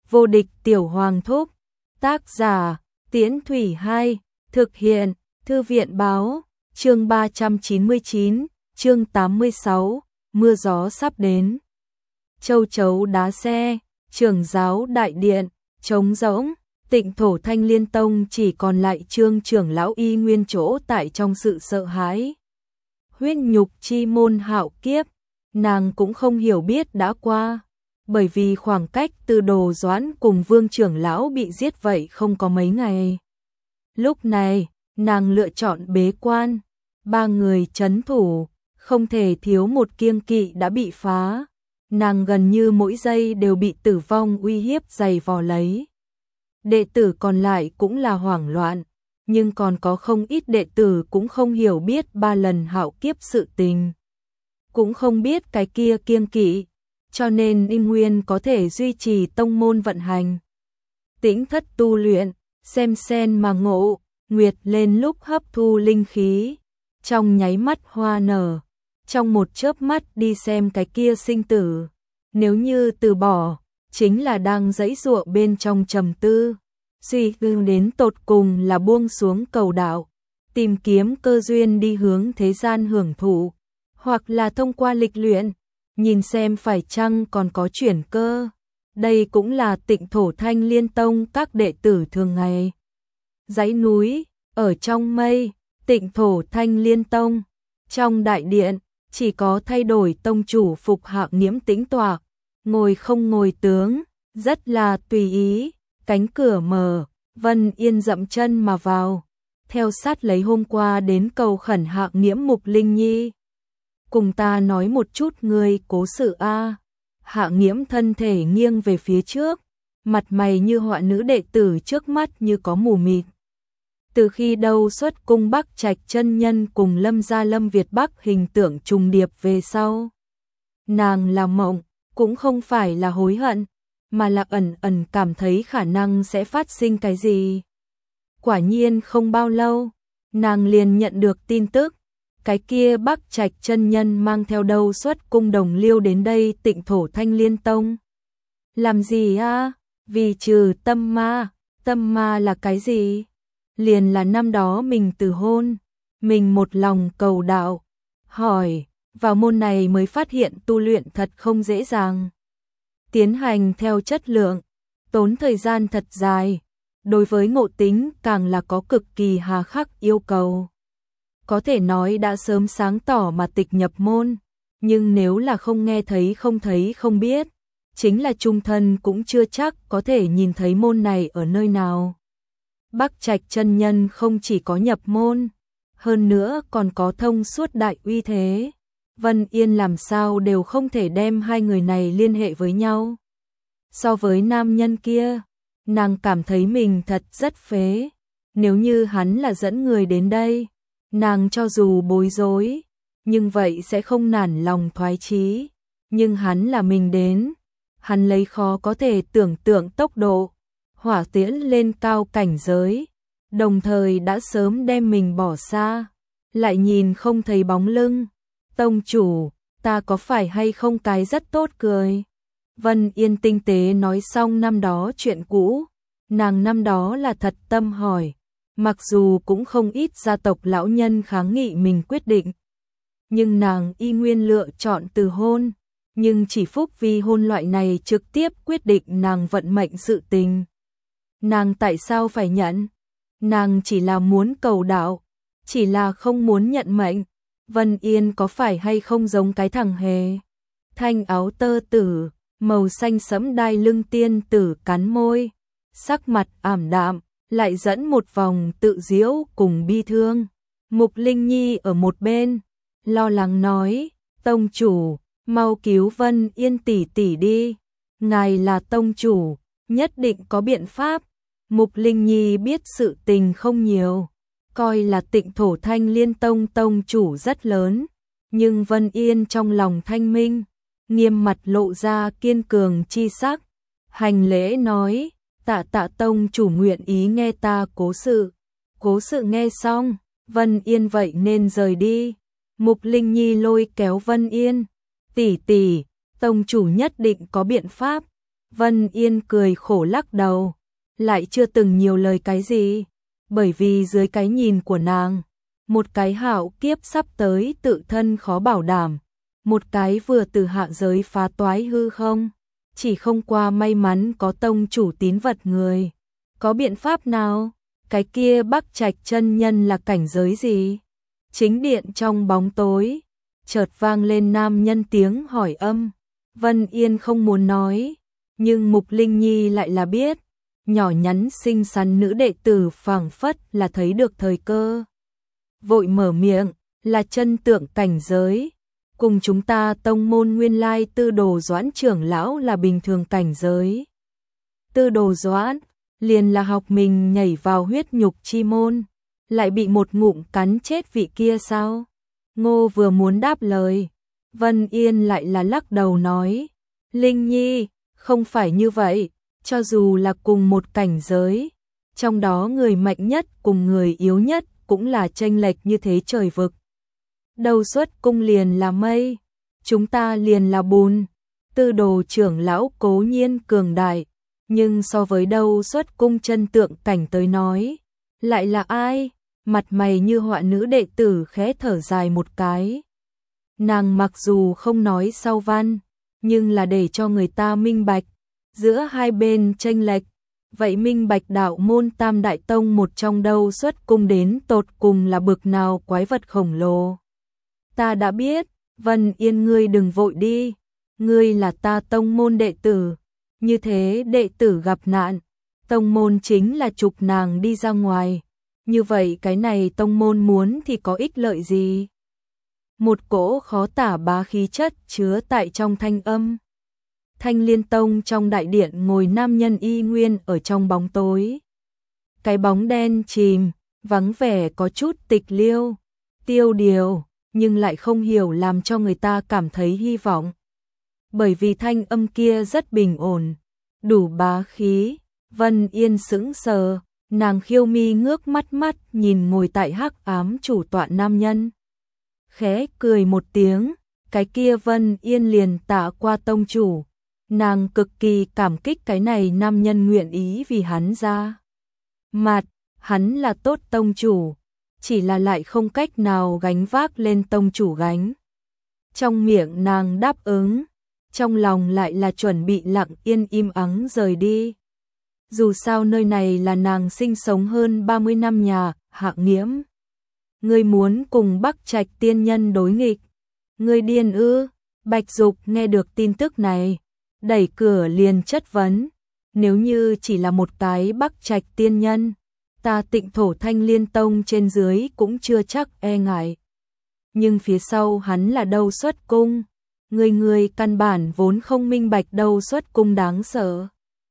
Vô địch tiểu hoàng thúc. Tác giả, Tiễn Thủy 2, thực hiện, Thư viện báo, chương 399, chương 86, mưa gió sắp đến. Châu chấu đá xe, trưởng giáo đại điện, trống rỗng, Tịnh Thổ Thanh Liên Tông chỉ còn lại Trương trưởng lão y nguyên chỗ tại trong sự sợ hãi. Huyết nhục chi môn hạo kiếp, nàng cũng không hiểu biết đã qua, bởi vì khoảng cách từ Đồ Doãn cùng Vương trưởng lão bị giết vậy không có mấy ngày. Lúc này, nàng lựa chọn bế quan, ba người trấn thủ, không thể thiếu một kiêng kỵ đã bị phá. Nàng gần như mỗi giây đều bị tử vong uy hiếp giày vò lấy. Đệ tử còn lại cũng là hoảng loạn, nhưng còn có không ít đệ tử cũng không hiểu biết 3 lần hạo kiếp sự tình. Cũng không biết cái kia kiêng kỵ, cho nên Y Nguyên có thể duy trì tông môn vận hành. Tĩnh thất tu luyện, xem sen mà ngộ, nguyệt lên lúc hấp thu linh khí, trong nháy mắt hoa nở, trong một chớp mắt đi xem cái kia sinh tử. Nếu như từ bỏ, chính là đang giãy giụa bên trong trầm tư, suy tư đến tột cùng là buông xuống cầu đạo, tìm kiếm cơ duyên đi hướng thế gian hưởng thụ, hoặc là thông qua lịch luyện, nhìn xem phải chăng còn có chuyển cơ. Đây cũng là Tịnh Thổ Thanh Liên Tông các đệ tử thường ngày. Dãy núi, ở trong mây, Tịnh Thổ Thanh Liên Tông, trong đại điện, chỉ có thay đổi tông chủ Phục Hạo Nghiễm tĩnh tọa, ngồi không ngồi tướng, rất là tùy ý, cánh cửa mở, Vân Yên dậm chân mà vào, theo sát lấy hôm qua đến cầu khẩn Hạo Nghiễm Mục Linh Nhi. Cùng ta nói một chút ngươi cố sự a. Hạo Nghiễm thân thể nghiêng về phía trước, mặt mày như họa nữ đệ tử trước mắt như có mù mịt. Từ khi đâu xuất cung Bắc Trạch chân nhân cùng Lâm gia Lâm Việt Bắc hình tượng trùng điệp về sau. Nàng là mộng, cũng không phải là hối hận, mà là ẩn ẩn cảm thấy khả năng sẽ phát sinh cái gì. Quả nhiên không bao lâu, nàng liền nhận được tin tức, cái kia Bắc Trạch chân nhân mang theo đâu xuất cung đồng liêu đến đây Tịnh Thổ Thanh Liên Tông. Làm gì a? Vì trừ tâm ma là cái gì? Liền là năm đó mình từ hôn, mình một lòng cầu đạo, hỏi, vào môn này mới phát hiện tu luyện thật không dễ dàng. Tiến hành theo chất lượng, tốn thời gian thật dài, đối với ngộ tính càng là có cực kỳ hà khắc yêu cầu. Có thể nói đã sớm sáng tỏ mà tịch nhập môn, nhưng nếu là không nghe thấy không biết, chính là chung thân cũng chưa chắc có thể nhìn thấy môn này ở nơi nào. Bắc Trạch chân nhân không chỉ có nhập môn, hơn nữa còn có thông suốt đại uy thế. Vân Yên làm sao đều không thể đem hai người này liên hệ với nhau. So với nam nhân kia, nàng cảm thấy mình thật rất phế. Nếu như hắn là dẫn người đến đây, nàng cho dù bối rối, nhưng vậy sẽ không nản lòng thoái chí. Nhưng hắn là mình đến, hắn lấy khó có thể tưởng tượng tốc độ, hỏa tiễn lên cao cảnh giới, đồng thời đã sớm đem mình bỏ xa, lại nhìn không thấy bóng lưng. Tông chủ, ta có phải hay không cái rất tốt cười? Vân Yên tinh tế nói xong năm đó chuyện cũ, nàng năm đó là thật tâm hỏi, mặc dù cũng không ít gia tộc lão nhân kháng nghị mình quyết định, nhưng nàng y nguyên lựa chọn từ hôn, nhưng chỉ phúc vì hôn loại này trực tiếp quyết định nàng vận mệnh sự tình. Nàng tại sao phải nhận? Nàng chỉ là muốn cầu đạo, chỉ là không muốn nhận mệnh. Vân Yên có phải hay không giống cái thằng hề? Thanh áo tơ tử, màu xanh sẫm đai lưng tiên tử cắn môi, sắc mặt ảm đạm, lại dẫn một vòng tự giễu cùng bi thương. Mục Linh Nhi ở một bên, lo lắng nói, tông chủ, mau cứu Vân Yên tỷ tỷ đi, ngài là tông chủ, nhất định có biện pháp. Mục Linh Nhi biết sự tình không nhiều, coi là Tịnh Thổ Thanh Liên Tông tông chủ rất lớn, nhưng Vân Yên trong lòng thanh minh, nghiêm mặt lộ ra kiên cường chi sắc, hành lễ nói, tạ tông chủ nguyện ý nghe ta cố sự nghe xong, Vân Yên vậy nên rời đi. Mục Linh Nhi lôi kéo Vân Yên, tỷ tỷ, tông chủ nhất định có biện pháp, Vân Yên cười khổ lắc đầu, lại chưa từng nhiều lời cái gì, bởi vì dưới cái nhìn của nàng, một cái hạo kiếp sắp tới tự thân khó bảo đảm, một cái vừa từ hạ giới phá toái hư không, chỉ không qua may mắn có tông chủ tín vật người. Có biện pháp nào? Cái kia Bắc Trạch chân nhân là cảnh giới gì? Chính điện trong bóng tối, chợt vang lên nam nhân tiếng hỏi âm. Vân Yên không muốn nói, nhưng Mục Linh Nhi lại là biết. Nhỏ nhắn xinh xắn nữ đệ tử phảng phất là thấy được thời cơ. Vội mở miệng, là chân tượng cảnh giới. Cùng chúng ta tông môn nguyên lai Tư Đồ Doãn trưởng lão là bình thường cảnh giới. Tư Đồ Doãn liền là học mình nhảy vào huyết nhục chi môn, lại bị một ngụm cắn chết vị kia sao? Ngô vừa muốn đáp lời, Vân Yên lại là lắc đầu nói, Linh Nhi, không phải như vậy, cho dù là cùng một cảnh giới, trong đó người mạnh nhất cùng người yếu nhất cũng là chênh lệch như thế trời vực. Đầu xuất cung liền là mây, chúng ta liền là bùn. Tư Đồ trưởng lão cố nhiên cường đại, nhưng so với đâu xuất cung chân tượng cảnh tới nói, lại là ai? Mặt mày như họa nữ đệ tử khẽ thở dài một cái. Nàng mặc dù không nói sau văn, nhưng là để cho người ta minh bạch, giữa hai bên chênh lệch, vậy minh bạch đạo môn Tam Đại Tông một trong đâu xuất cung đến tột cùng là bực nào quái vật khổng lồ. Ta đã biết, Vân Yên ngươi đừng vội đi, ngươi là ta tông môn đệ tử, như thế đệ tử gặp nạn, tông môn chính là trục nàng đi ra ngoài, như vậy cái này tông môn muốn thì có ích lợi gì? Một cỗ khó tả bá khí chất chứa tại trong thanh âm. Thanh Liên Tông trong đại điện ngồi nam nhân y nguyên ở trong bóng tối. Cái bóng đen chìm, vắng vẻ có chút tịch liêu, tiêu điều, nhưng lại không hiểu làm cho người ta cảm thấy hy vọng. Bởi vì thanh âm kia rất bình ổn, đủ bá khí. Vân Yên sững sờ, nàng khiêu mi ngước mắt nhìn ngồi tại hắc ám chủ tọa nam nhân. Khẽ cười một tiếng, cái kia Vân Yên liền tạ qua tông chủ. Nàng cực kỳ cảm kích cái này nam nhân nguyện ý vì hắn ra mặt, hắn là tốt tông chủ, chỉ là lại không cách nào gánh vác lên tông chủ gánh. Trong miệng nàng đáp ứng, trong lòng lại là chuẩn bị lặng yên im ắng rời đi. Dù sao nơi này là nàng sinh sống hơn 30 năm nhà, Hạng Nghiễm. Ngươi muốn cùng Bắc Trạch tiên nhân đối nghịch. Ngươi điên ư? Bạch Dục nghe được tin tức này, đẩy cửa liền chất vấn. Nếu như chỉ là một cái Bắc Trạch tiên nhân, ta Tịnh Thổ Thanh Liên Tông trên dưới cũng chưa chắc e ngại. Nhưng phía sau hắn là đâu xuất cung. Người căn bản vốn không minh bạch đâu xuất cung đáng sợ.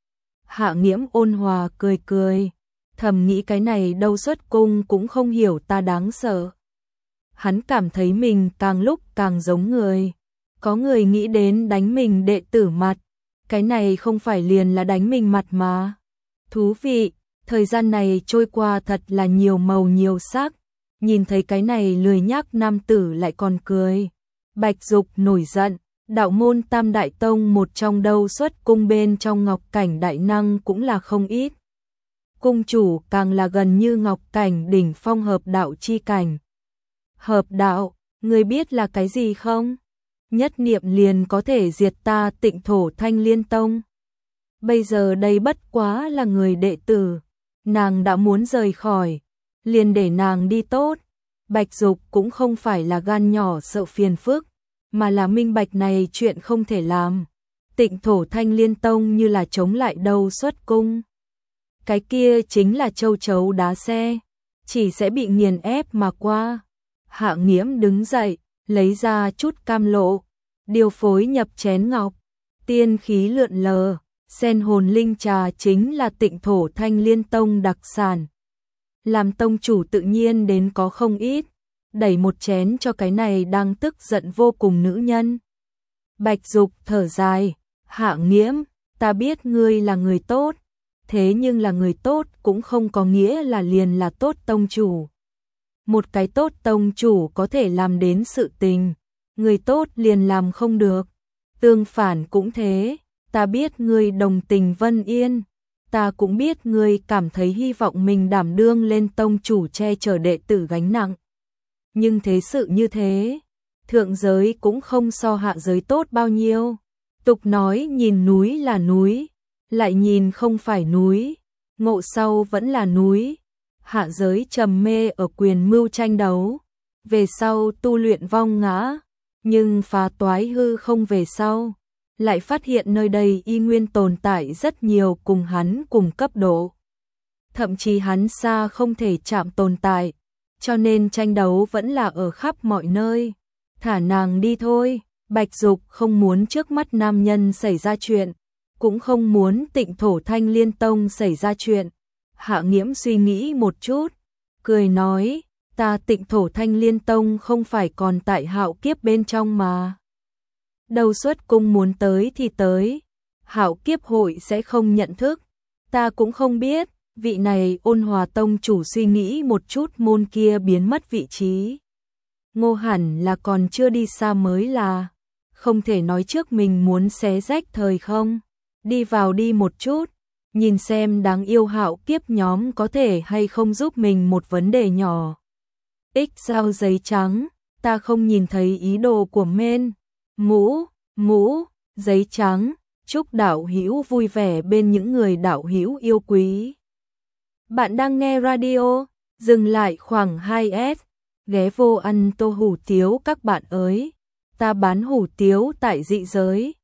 Hạ Nghiễm ôn hòa cười cười, thầm nghĩ cái này đâu xuất cung cũng không hiểu ta đáng sợ. Hắn cảm thấy mình càng lúc càng giống người. Có người nghĩ đến đánh mình đệ tử mặt, cái này không phải liền là đánh mình mặt mà. Thú vị, thời gian này trôi qua thật là nhiều màu nhiều sắc, nhìn thấy cái này lười nhác nam tử lại còn cười. Bạch Dục nổi giận, đạo môn Tam Đại Tông một trong đâu xuất cung bên trong Ngọc Cảnh đại năng cũng là không ít. Cung chủ càng là gần như Ngọc Cảnh đỉnh phong hợp đạo chi cảnh. Hợp đạo, ngươi biết là cái gì không? Nhất niệm liền có thể diệt ta Tịnh Thổ Thanh Liên Tông. Bây giờ đây bất quá là người đệ tử, nàng đã muốn rời khỏi, liền để nàng đi tốt. Bạch Dục cũng không phải là gan nhỏ sợ phiền phức, mà là minh bạch này chuyện không thể làm. Tịnh Thổ Thanh Liên Tông như là chống lại đâu xuất cung. Cái kia chính là châu chấu đá xe, chỉ sẽ bị nghiền ép mà qua. Hạ Nghiễm đứng dậy, lấy ra chút cam lộ, điều phối nhập chén ngọc, tiên khí lượn lờ, sen hồn linh trà chính là Tịnh Thổ Thanh Liên Tông đặc sản. Làm tông chủ tự nhiên đến có không ít, đẩy một chén cho cái này đang tức giận vô cùng nữ nhân. Bạch Dục thở dài, Hạ Nghiễm, ta biết ngươi là người tốt, thế nhưng là người tốt cũng không có nghĩa là liền là tốt tông chủ. Một cái tốt tông chủ có thể làm đến sự tình, người tốt liền làm không được. Tương phản cũng thế, ta biết ngươi đồng tình Vân Yên, ta cũng biết ngươi cảm thấy hy vọng mình đảm đương lên tông chủ che chở đệ tử gánh nặng. Nhưng thế sự như thế, thượng giới cũng không so hạ giới tốt bao nhiêu. Tục nói nhìn núi là núi, lại nhìn không phải núi, ngộ sau vẫn là núi. Hạ giới trầm mê ở quyền mưu tranh đấu, về sau tu luyện vong ngã, nhưng phá toái hư không về sau, lại phát hiện nơi đây y nguyên tồn tại rất nhiều cùng hắn cùng cấp độ. Thậm chí hắn xa không thể chạm tồn tại, cho nên tranh đấu vẫn là ở khắp mọi nơi. Thả nàng đi thôi, Bạch Dục không muốn trước mắt nam nhân xảy ra chuyện, cũng không muốn Tịnh Thổ Thanh Liên Tông xảy ra chuyện. Hạ Nghiễm suy nghĩ một chút, cười nói, ta Tịnh Thổ Thanh Liên Tông không phải còn tại Hạo Kiếp bên trong mà. Đầu xuất cung muốn tới thì tới, Hạo Kiếp hội sẽ không nhận thức, ta cũng không biết. Vị này Ôn Hòa Tông chủ suy nghĩ một chút, môn kia biến mất vị trí. Ngô hẳn là còn chưa đi xa mới là, không thể nói trước mình muốn xé rách thời không. Đi vào đi một chút, nhìn xem đáng yêu Hạo Kiếp nhóm có thể hay không giúp mình một vấn đề nhỏ. Ích sao giấy trắng, ta không nhìn thấy ý đồ của men. Mũ, giấy trắng, chúc đạo hữu vui vẻ bên những người đạo hữu yêu quý. Bạn đang nghe radio, dừng lại khoảng 2S, ghé vô ăn tô hủ tiếu các bạn ơi. Ta bán hủ tiếu tại dị giới,